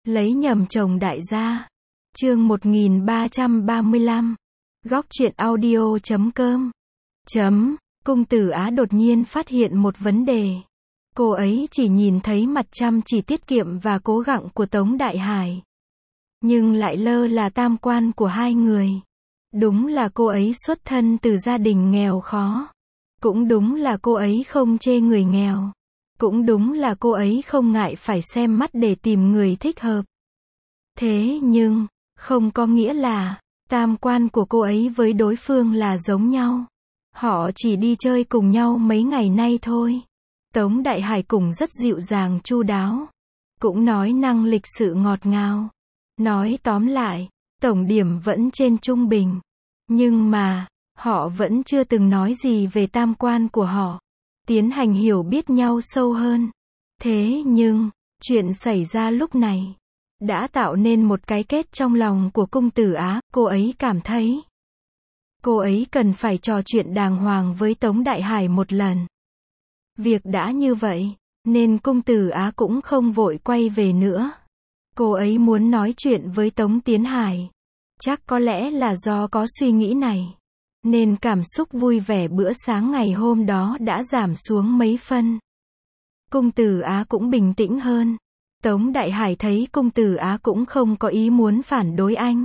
Lấy nhầm chồng đại gia. Chương 1335. Góc truyện audio.com. Cung Tử Á đột nhiên phát hiện một vấn đề. Cô ấy chỉ nhìn thấy mặt chăm chỉ tiết kiệm và cố gắng của Tống Đại Hải, nhưng lại lơ là tam quan của hai người. Đúng là cô ấy xuất thân từ gia đình nghèo khó. Cũng đúng là cô ấy không chê người nghèo. Cũng đúng là cô ấy không ngại phải xem mắt để tìm người thích hợp. Thế nhưng, không có nghĩa là tam quan của cô ấy với đối phương là giống nhau. Họ chỉ đi chơi cùng nhau mấy ngày nay thôi. Tống Đại Hải cũng rất dịu dàng chu đáo. Cũng nói năng lịch sự ngọt ngào. Nói tóm lại, tổng điểm vẫn trên trung bình. Nhưng mà, họ vẫn chưa từng nói gì về tam quan của họ. Tiến hành hiểu biết nhau sâu hơn. Thế nhưng, chuyện xảy ra lúc này đã tạo nên một cái kết trong lòng của Cung Tử Á. Cô ấy cảm thấy cô ấy cần phải trò chuyện đàng hoàng với Tống Đại Hải một lần. Việc đã như vậy, nên Cung Tử Á cũng không vội quay về nữa. Cô ấy muốn nói chuyện với Tống Tiến Hải. Chắc có lẽ là do có suy nghĩ này, nên cảm xúc vui vẻ bữa sáng ngày hôm đó đã giảm xuống mấy phân. Cung Tử Á cũng bình tĩnh hơn. Tống Đại Hải thấy Cung Tử Á cũng không có ý muốn phản đối anh,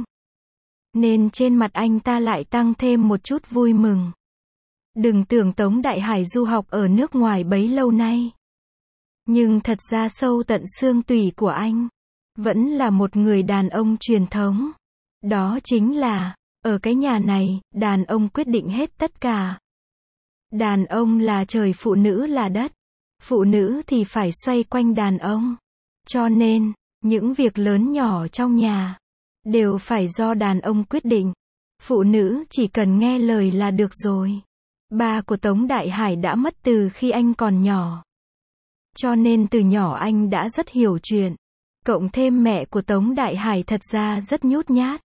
nên trên mặt anh ta lại tăng thêm một chút vui mừng. Đừng tưởng Tống Đại Hải du học ở nước ngoài bấy lâu nay, nhưng thật ra sâu tận xương tủy của anh vẫn là một người đàn ông truyền thống. Đó chính là, ở cái nhà này, đàn ông quyết định hết tất cả. Đàn ông là trời, phụ nữ là đất. Phụ nữ thì phải xoay quanh đàn ông. Cho nên, những việc lớn nhỏ trong nhà đều phải do đàn ông quyết định. Phụ nữ chỉ cần nghe lời là được rồi. Ba của Tống Đại Hải đã mất từ khi anh còn nhỏ. Cho nên từ nhỏ anh đã rất hiểu chuyện. Cộng thêm mẹ của Tống Đại Hải thật ra rất nhút nhát.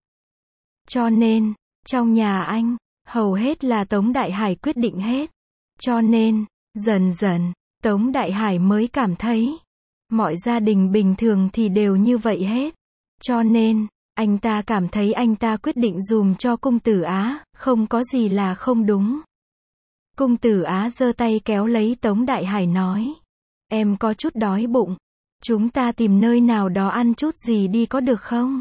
Cho nên, trong nhà anh, hầu hết là Tống Đại Hải quyết định hết. Cho nên, dần dần, Tống Đại Hải mới cảm thấy, mọi gia đình bình thường thì đều như vậy hết. Cho nên, anh ta cảm thấy anh ta quyết định dùm cho Cung Tử Á, không có gì là không đúng. Cung Tử Á giơ tay kéo lấy Tống Đại Hải nói, em có chút đói bụng. Chúng ta tìm nơi nào đó ăn chút gì đi có được không?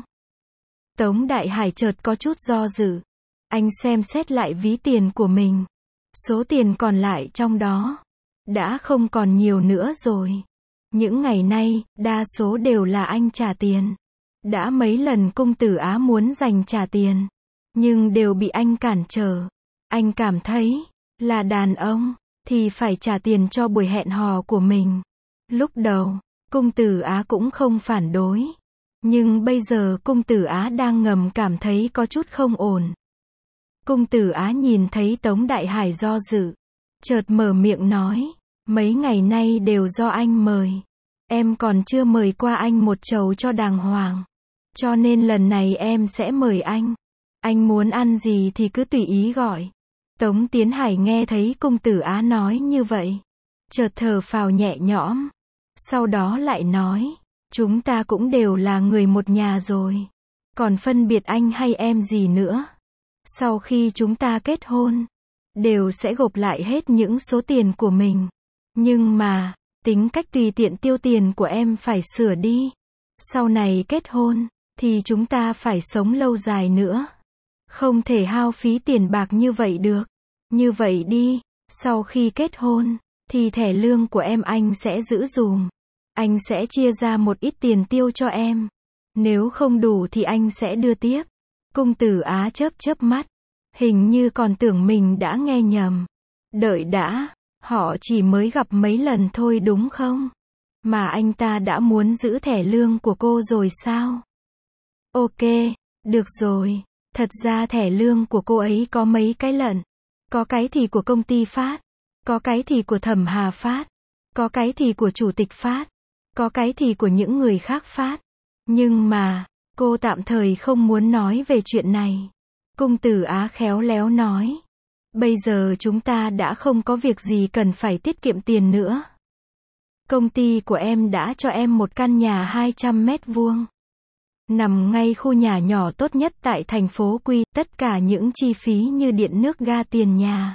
Tống Đại Hải chợt có chút do dự. Anh xem xét lại ví tiền của mình. Số tiền còn lại trong đó đã không còn nhiều nữa rồi. Những ngày nay, đa số đều là anh trả tiền. Đã mấy lần Cung Tử Á muốn dành trả tiền, nhưng đều bị anh cản trở. Anh cảm thấy, là đàn ông, thì phải trả tiền cho buổi hẹn hò của mình. Lúc đầu, Cung Tử Á cũng không phản đối. Nhưng bây giờ Cung Tử Á đang ngầm cảm thấy có chút không ổn. Cung Tử Á nhìn thấy Tống Đại Hải do dự, chợt mở miệng nói, mấy ngày nay đều do anh mời. Em còn chưa mời qua anh một chầu cho đàng hoàng. Cho nên lần này em sẽ mời anh. Anh muốn ăn gì thì cứ tùy ý gọi. Tống Tiến Hải nghe thấy Cung Tử Á nói như vậy, chợt thở phào nhẹ nhõm. Sau đó lại nói, chúng ta cũng đều là người một nhà rồi. Còn phân biệt anh hay em gì nữa. Sau khi chúng ta kết hôn, đều sẽ gộp lại hết những số tiền của mình. Nhưng mà, tính cách tùy tiện tiêu tiền của em phải sửa đi. Sau này kết hôn, thì chúng ta phải sống lâu dài nữa. Không thể hao phí tiền bạc như vậy được. Như vậy đi, sau khi kết hôn, thì thẻ lương của em anh sẽ giữ dùm. Anh sẽ chia ra một ít tiền tiêu cho em. Nếu không đủ thì anh sẽ đưa tiếp. Cung Tử Á chớp chớp mắt. Hình như còn tưởng mình đã nghe nhầm. Đợi đã, họ chỉ mới gặp mấy lần thôi đúng không? Mà anh ta đã muốn giữ thẻ lương của cô rồi sao? Ok, được rồi. Thật ra thẻ lương của cô ấy có mấy cái lận. Có cái thì của công ty phát. Có cái thì của Thẩm Hà phát. Có cái thì của chủ tịch phát. Có cái thì của những người khác phát. Nhưng mà, cô tạm thời không muốn nói về chuyện này. Cung Tử Á khéo léo nói. Bây giờ chúng ta đã không có việc gì cần phải tiết kiệm tiền nữa. Công ty của em đã cho em một căn nhà 200 mét vuông. Nằm ngay khu nhà nhỏ tốt nhất tại thành phố Quy, tất cả những chi phí như điện nước ga tiền nhà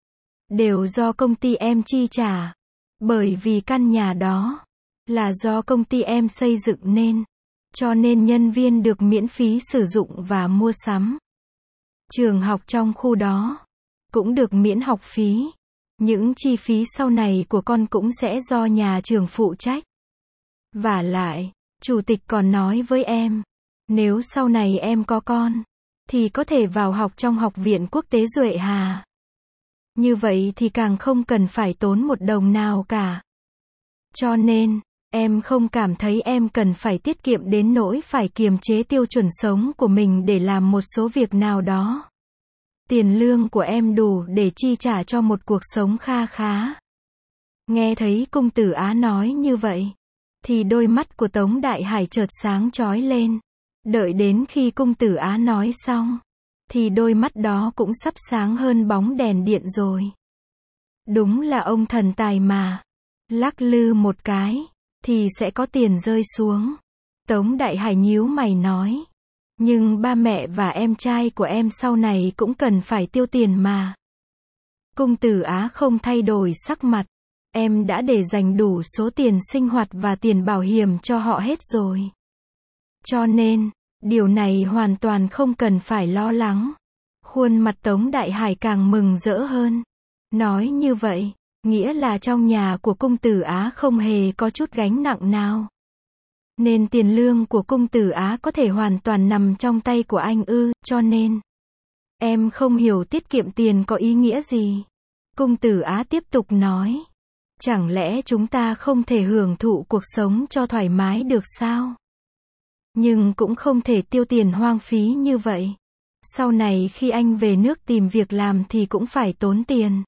đều do công ty em chi trả. Bởi vì căn nhà đó là do công ty em xây dựng nên, cho nên nhân viên được miễn phí sử dụng và mua sắm. Trường học trong khu đó cũng được miễn học phí. Những chi phí sau này của con cũng sẽ do nhà trường phụ trách. Vả lại, chủ tịch còn nói với em, nếu sau này em có con, thì có thể vào học trong Học viện Quốc tế Duệ Hà. Như vậy thì càng không cần phải tốn một đồng nào cả. Cho nên, em không cảm thấy em cần phải tiết kiệm đến nỗi phải kiềm chế tiêu chuẩn sống của mình để làm một số việc nào đó. Tiền lương của em đủ để chi trả cho một cuộc sống kha khá. Nghe thấy Cung Tử Á nói như vậy, thì đôi mắt của Tống Đại Hải chợt sáng chói lên. Đợi đến khi Cung Tử Á nói xong, thì đôi mắt đó cũng sắp sáng hơn bóng đèn điện rồi. Đúng là ông thần tài mà. Lắc lư một cái, thì sẽ có tiền rơi xuống. Tống Đại Hải nhíu mày nói. Nhưng ba mẹ và em trai của em sau này cũng cần phải tiêu tiền mà. Cung Tử Á không thay đổi sắc mặt. Em đã để dành đủ số tiền sinh hoạt và tiền bảo hiểm cho họ hết rồi. Cho nên, điều này hoàn toàn không cần phải lo lắng. Khuôn mặt Tống Đại Hải càng mừng rỡ hơn. Nói như vậy, nghĩa là trong nhà của Cung Tử Á không hề có chút gánh nặng nào. Nên tiền lương của Cung Tử Á có thể hoàn toàn nằm trong tay của anh ư, cho nên em không hiểu tiết kiệm tiền có ý nghĩa gì. Cung Tử Á tiếp tục nói. Chẳng lẽ chúng ta không thể hưởng thụ cuộc sống cho thoải mái được sao? Nhưng cũng không thể tiêu tiền hoang phí như vậy. Sau này khi anh về nước tìm việc làm thì cũng phải tốn tiền.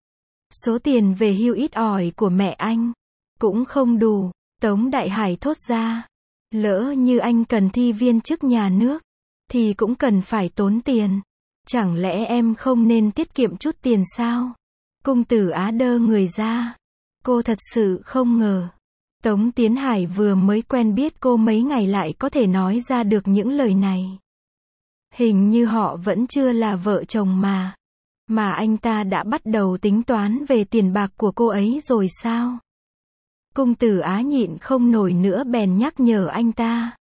Số tiền về hưu ít ỏi của mẹ anh cũng không đủ. Tống Đại Hải thốt ra. Lỡ như anh cần thi viên chức nhà nước, thì cũng cần phải tốn tiền. Chẳng lẽ em không nên tiết kiệm chút tiền sao? Cung Tử Á đơ người ra. Cô thật sự không ngờ. Tống Tiến Hải vừa mới quen biết cô mấy ngày lại có thể nói ra được những lời này. Hình như họ vẫn chưa là vợ chồng mà. Mà anh ta đã bắt đầu tính toán về tiền bạc của cô ấy rồi sao? Cung Tử Á nhịn không nổi nữa bèn nhắc nhở anh ta.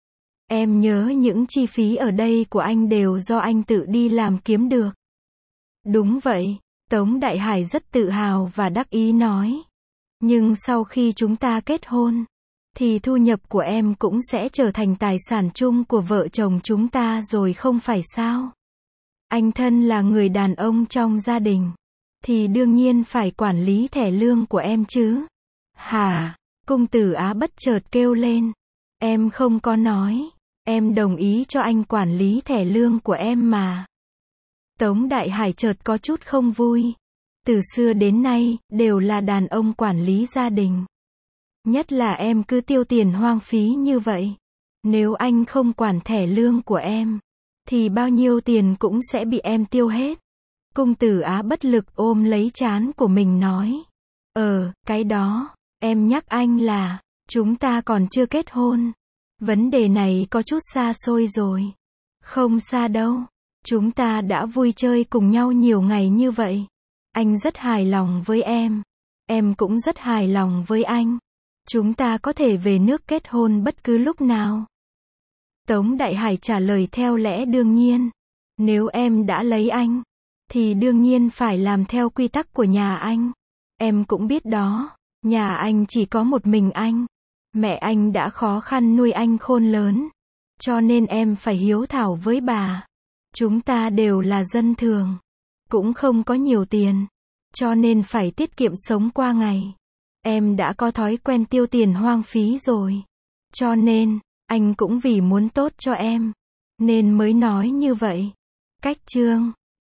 Em nhớ những chi phí ở đây của anh đều do anh tự đi làm kiếm được. Đúng vậy, Tống Đại Hải rất tự hào và đắc ý nói. Nhưng sau khi chúng ta kết hôn, thì thu nhập của em cũng sẽ trở thành tài sản chung của vợ chồng chúng ta rồi không phải sao? Anh thân là người đàn ông trong gia đình, thì đương nhiên phải quản lý thẻ lương của em chứ. Hả? Cung Tử Á bất chợt kêu lên. Em không có nói. Em đồng ý cho anh quản lý thẻ lương của em mà. Tống Đại Hải chợt có chút không vui. Từ xưa đến nay, đều là đàn ông quản lý gia đình. Nhất là em cứ tiêu tiền hoang phí như vậy. Nếu anh không quản thẻ lương của em, thì bao nhiêu tiền cũng sẽ bị em tiêu hết. Cung Tử Á bất lực ôm lấy trán của mình nói. Cái đó, em nhắc anh là, chúng ta còn chưa kết hôn. Vấn đề này có chút xa xôi rồi. Không xa đâu. Chúng ta đã vui chơi cùng nhau nhiều ngày như vậy. Anh rất hài lòng với em cũng rất hài lòng với anh. Chúng ta có thể về nước kết hôn bất cứ lúc nào. Tống Đại Hải trả lời theo lẽ đương nhiên. Nếu em đã lấy anh, thì đương nhiên phải làm theo quy tắc của nhà anh. Em cũng biết đó, nhà anh chỉ có một mình anh. Mẹ anh đã khó khăn nuôi anh khôn lớn. Cho nên em phải hiếu thảo với bà. Chúng ta đều là dân thường. Cũng không có nhiều tiền. Cho nên phải tiết kiệm sống qua ngày. Em đã có thói quen tiêu tiền hoang phí rồi. Cho nên, anh cũng vì muốn tốt cho em, nên mới nói như vậy. Cách chương